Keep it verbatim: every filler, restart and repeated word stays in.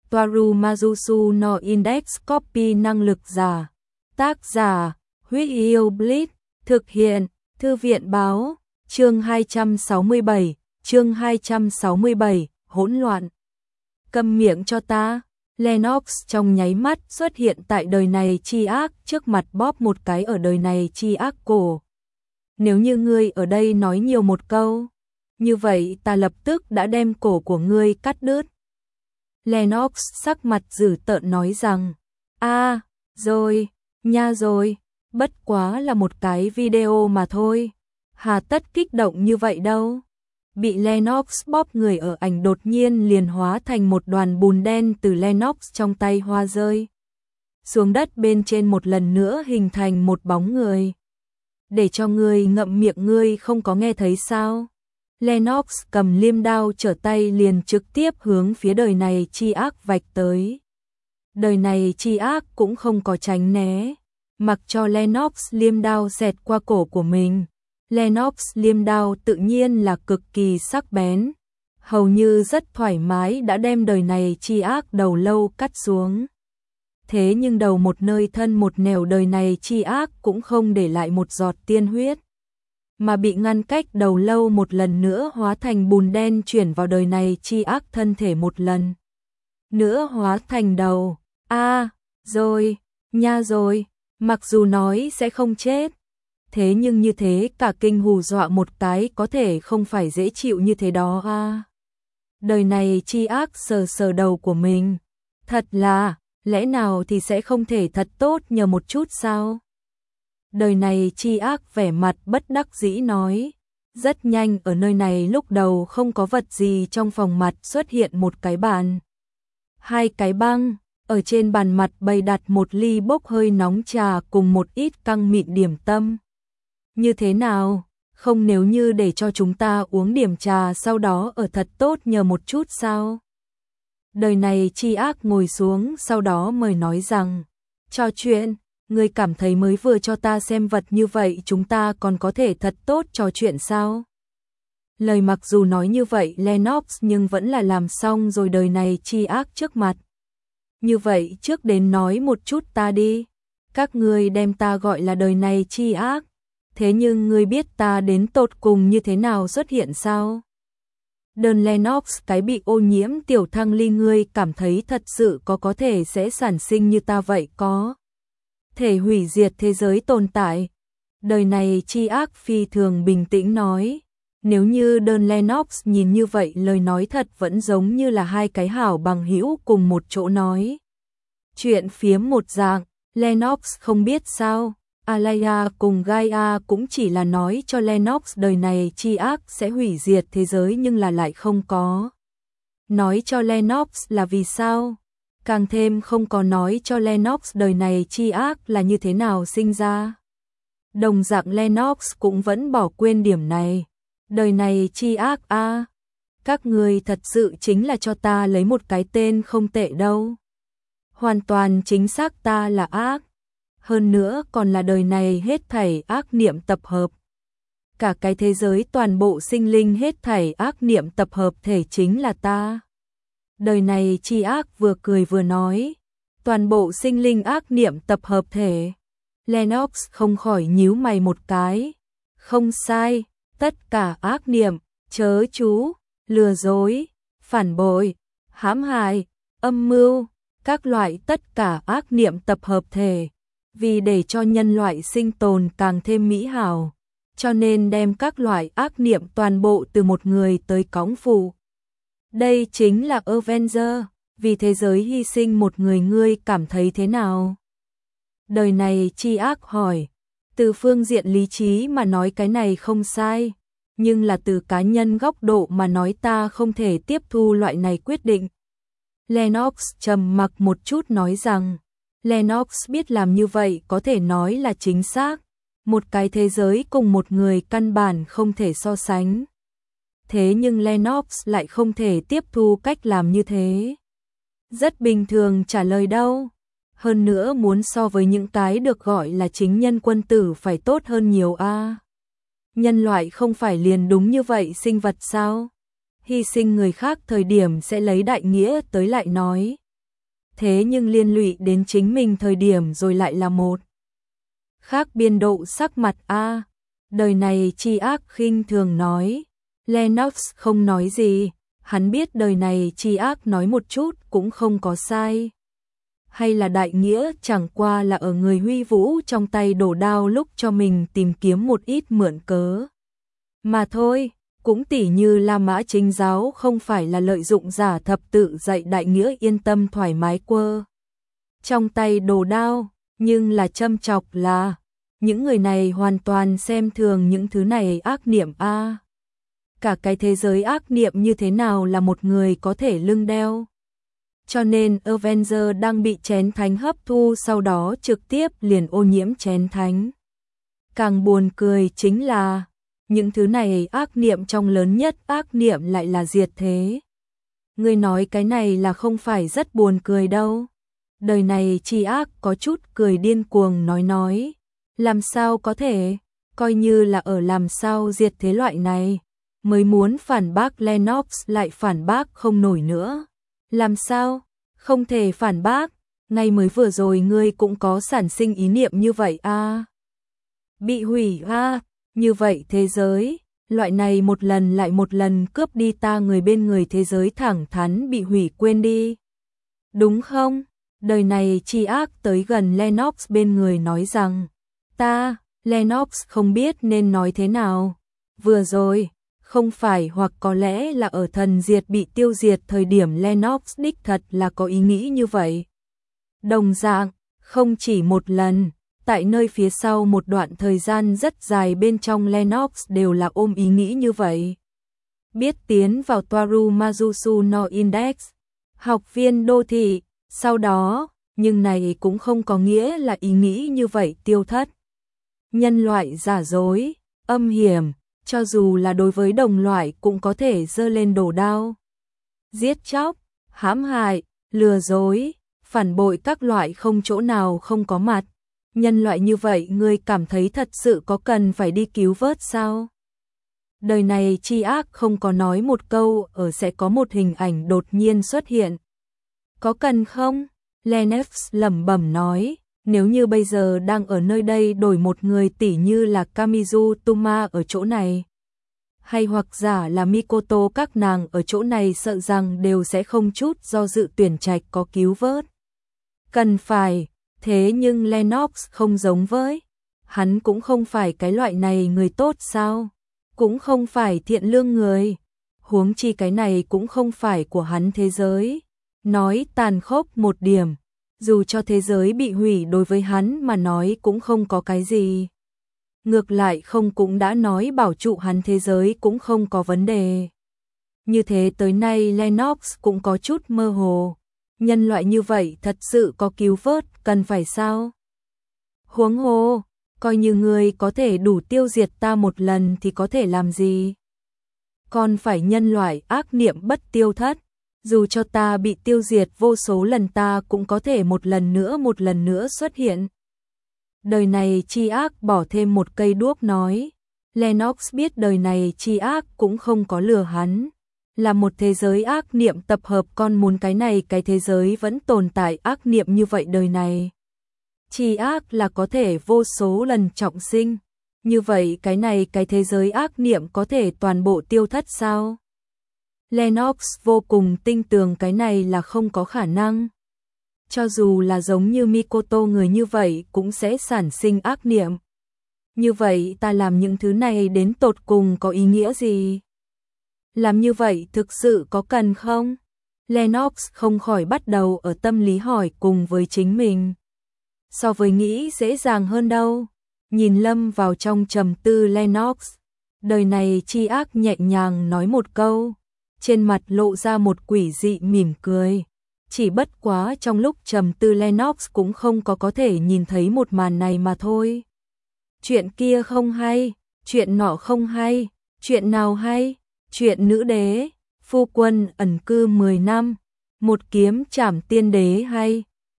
Toaru Majusu no Index Copy năng lực giả. Tác giả, Huyết Yêu Blitz, thực hiện, Thư viện báo, chương hai trăm sáu mươi bảy, chương hai trăm sáu mươi bảy, hỗn loạn. Câm miệng cho ta. Lennox trong nháy mắt xuất hiện tại đời này chi ác, trước mặt bóp một cái ở đời này chi ác cổ. Nếu như ngươi ở đây nói nhiều một câu, như vậy ta lập tức đã đem cổ của ngươi cắt đứt. Lennox sắc mặt dữ tợn nói rằng, a, rồi, nha rồi, bất quá là một cái video mà thôi, hà tất kích động như vậy đâu. Bị Lennox bóp người ở ảnh đột nhiên liền hóa thành một đoàn bùn đen từ Lennox trong tay hoa rơi xuống đất, bên trên một lần nữa hình thành một bóng người. Để cho ngươi ngậm miệng, ngươi không có nghe thấy sao? Lennox cầm liêm đao trở tay liền trực tiếp hướng phía đời này chi ác vạch tới. Đời này chi ác cũng không có tránh né, mặc cho Lennox liêm đao xẹt qua cổ của mình. Lennox liêm đao tự nhiên là cực kỳ sắc bén, hầu như rất thoải mái đã đem đời này chi ác đầu lâu cắt xuống. Thế nhưng đầu một nơi thân một nẻo đời này chi ác cũng không để lại một giọt tiên huyết, mà bị ngăn cách đầu lâu một lần nữa hóa thành bùn đen chuyển vào đời này chi ác thân thể một lần nữa hóa thành đầu. A, à, rồi, nha rồi, mặc dù nói sẽ không chết, thế nhưng như thế cả kinh hù dọa một cái có thể không phải dễ chịu như thế đó a. À. Đời này chi ác sờ sờ đầu của mình, thật là, lẽ nào thì sẽ không thể thật tốt nhờ một chút sao? Đời này chi ác vẻ mặt bất đắc dĩ nói. Rất nhanh ở nơi này lúc đầu không có vật gì, trong phòng mặt xuất hiện một cái bàn, hai cái băng, ở trên bàn mặt bày đặt một ly bốc hơi nóng trà cùng một ít căng mịn điểm tâm. Như thế nào, không nếu như để cho chúng ta uống điểm trà sau đó ở thật tốt nhờ một chút sao? Đời này chi ác ngồi xuống sau đó mời nói rằng, trò chuyện, ngươi cảm thấy mới vừa cho ta xem vật như vậy chúng ta còn có thể thật tốt trò chuyện sao? Lời mặc dù nói như vậy Lennox nhưng vẫn là làm xong rồi đời này chi ác trước mặt. Như vậy trước đến nói một chút ta đi, các ngươi đem ta gọi là đời này chi ác, thế nhưng ngươi biết ta đến tột cùng như thế nào xuất hiện sao? Đơn Lennox cái bị ô nhiễm tiểu thăng ly, ngươi cảm thấy thật sự có có thể sẽ sản sinh như ta vậy, có thể hủy diệt thế giới tồn tại? Đời này chi ác phi thường bình tĩnh nói. Nếu như đơn Lennox nhìn như vậy lời nói thật vẫn giống như là hai cái hảo bằng hữu cùng một chỗ nói chuyện phiếm một dạng. Lennox không biết sao, Alaya cùng Gaia cũng chỉ là nói cho Lennox đời này chi ác sẽ hủy diệt thế giới nhưng là lại không có nói cho Lennox là vì sao, càng thêm không có nói cho Lennox đời này chi ác là như thế nào sinh ra. Đồng dạng Lennox cũng vẫn bỏ quên điểm này. Đời này chi ác a, à, các người thật sự chính là cho ta lấy một cái tên không tệ đâu. Hoàn toàn chính xác ta là ác, hơn nữa còn là đời này hết thảy ác niệm tập hợp. Cả cái thế giới toàn bộ sinh linh hết thảy ác niệm tập hợp thể chính là ta. Đời này chi ác vừa cười vừa nói, toàn bộ sinh linh ác niệm tập hợp thể. Lennox không khỏi nhíu mày một cái. Không sai, tất cả ác niệm, chớ chú, lừa dối, phản bội, hãm hại, âm mưu, các loại tất cả ác niệm tập hợp thể, vì để cho nhân loại sinh tồn càng thêm mỹ hảo, cho nên đem các loại ác niệm toàn bộ từ một người tới cõng phụ. Đây chính là Avenger, vì thế giới hy sinh một người, ngươi cảm thấy thế nào? Đời này chi ác hỏi. Từ phương diện lý trí mà nói cái này không sai, nhưng là từ cá nhân góc độ mà nói ta không thể tiếp thu loại này quyết định. Lennox trầm mặc một chút nói rằng, Lennox biết làm như vậy có thể nói là chính xác, một cái thế giới cùng một người căn bản không thể so sánh. Thế nhưng Lennox lại không thể tiếp thu cách làm như thế. Rất bình thường trả lời đâu. Hơn nữa muốn so với những cái được gọi là chính nhân quân tử phải tốt hơn nhiều a. À. Nhân loại không phải liền đúng như vậy sinh vật sao? Hy sinh người khác thời điểm sẽ lấy đại nghĩa tới lại nói, thế nhưng liên lụy đến chính mình thời điểm rồi lại là một khác biên độ sắc mặt a. Đời này tri ác khinh thường nói. Lennox không nói gì, hắn biết đời này tri ác nói một chút cũng không có sai. Hay là đại nghĩa chẳng qua là ở người huy vũ trong tay đổ đao lúc cho mình tìm kiếm một ít mượn cớ. Mà thôi, cũng tỉ như La Mã Chính giáo không phải là lợi dụng giả thập tự dạy đại nghĩa yên tâm thoải mái quơ. Trong tay đồ đao, nhưng là châm chọc là, những người này hoàn toàn xem thường những thứ này ác niệm a. Cả cái thế giới ác niệm như thế nào là một người có thể lưng đeo. Cho nên Avenger đang bị chén thánh hấp thu sau đó trực tiếp liền ô nhiễm chén thánh. Càng buồn cười chính là, những thứ này ác niệm trong lớn nhất ác niệm lại là diệt thế. Người nói cái này là không phải rất buồn cười đâu. Đời này tri ác có chút cười điên cuồng nói nói. Làm sao có thể, coi như là ở làm sao diệt thế loại này. Mới muốn phản bác Lennox lại phản bác không nổi nữa. Làm sao? Không thể phản bác. Ngay mới vừa rồi ngươi cũng có sản sinh ý niệm như vậy a. Bị hủy a. Như vậy thế giới, loại này một lần lại một lần cướp đi ta người bên người thế giới thẳng thắn bị hủy quên đi. Đúng không? Đời này tri ác tới gần Lennox bên người nói rằng, ta, Lennox không biết nên nói thế nào. Vừa rồi, không phải hoặc có lẽ là ở thần diệt bị tiêu diệt thời điểm Lennox đích thật là có ý nghĩ như vậy. Đồng dạng, không chỉ một lần. Tại nơi phía sau một đoạn thời gian rất dài bên trong Lennox đều là ôm ý nghĩ như vậy. Biết tiến vào Toaru Majusu no Index, học viên đô thị, sau đó, nhưng này cũng không có nghĩa là ý nghĩ như vậy tiêu thất. Nhân loại giả dối, âm hiểm, cho dù là đối với đồng loại cũng có thể giơ lên đổ đao. Giết chóc, hãm hại, lừa dối, phản bội các loại không chỗ nào không có mặt. Nhân loại như vậy ngươi cảm thấy thật sự có cần phải đi cứu vớt sao? Đời này tri ác không có nói một câu ở sẽ có một hình ảnh đột nhiên xuất hiện. Có cần không? Lennox lẩm bẩm nói, nếu như bây giờ đang ở nơi đây đổi một người tỉ như là Kamizu Tuma ở chỗ này. Hay hoặc giả là Mikoto các nàng ở chỗ này sợ rằng đều sẽ không chút do dự tuyển trạch có cứu vớt. Cần phải. Thế nhưng Lennox không giống với, hắn cũng không phải cái loại này người tốt sao, cũng không phải thiện lương người, huống chi cái này cũng không phải của hắn thế giới. Nói tàn khốc một điểm, dù cho thế giới bị hủy đối với hắn mà nói cũng không có cái gì. Ngược lại không cũng đã nói bảo trụ hắn thế giới cũng không có vấn đề. Như thế tới nay Lennox cũng có chút mơ hồ. Nhân loại như vậy thật sự có cứu vớt, cần phải sao? Huống hồ, coi như người có thể đủ tiêu diệt ta một lần thì có thể làm gì? Còn phải nhân loại ác niệm bất tiêu thất, dù cho ta bị tiêu diệt vô số lần ta cũng có thể một lần nữa một lần nữa xuất hiện. Đời này tri ác bỏ thêm một cây đuốc nói, Lennox biết đời này tri ác cũng không có lừa hắn. Là một thế giới ác niệm tập hợp con muốn cái này cái thế giới vẫn tồn tại ác niệm như vậy đời này. Tri ác là có thể vô số lần trọng sinh. Như vậy cái này cái thế giới ác niệm có thể toàn bộ tiêu thất sao? Lennox vô cùng tinh tường cái này là không có khả năng. Cho dù là giống như Mikoto người như vậy cũng sẽ sản sinh ác niệm. Như vậy ta làm những thứ này đến tột cùng có ý nghĩa gì? Làm như vậy thực sự có cần không? Lennox không khỏi bắt đầu ở tâm lý hỏi cùng với chính mình. So với nghĩ dễ dàng hơn đâu. Nhìn lâm vào trong trầm tư Lennox. Đời này tri ác nhẹ nhàng nói một câu. Trên mặt lộ ra một quỷ dị mỉm cười. Chỉ bất quá trong lúc trầm tư Lennox cũng không có có thể nhìn thấy một màn này mà thôi. Chuyện kia không hay, chuyện nọ không hay, chuyện nào hay? Chuyện nữ đế, phu quân ẩn cư mười năm, một kiếm trảm tiên đế hay,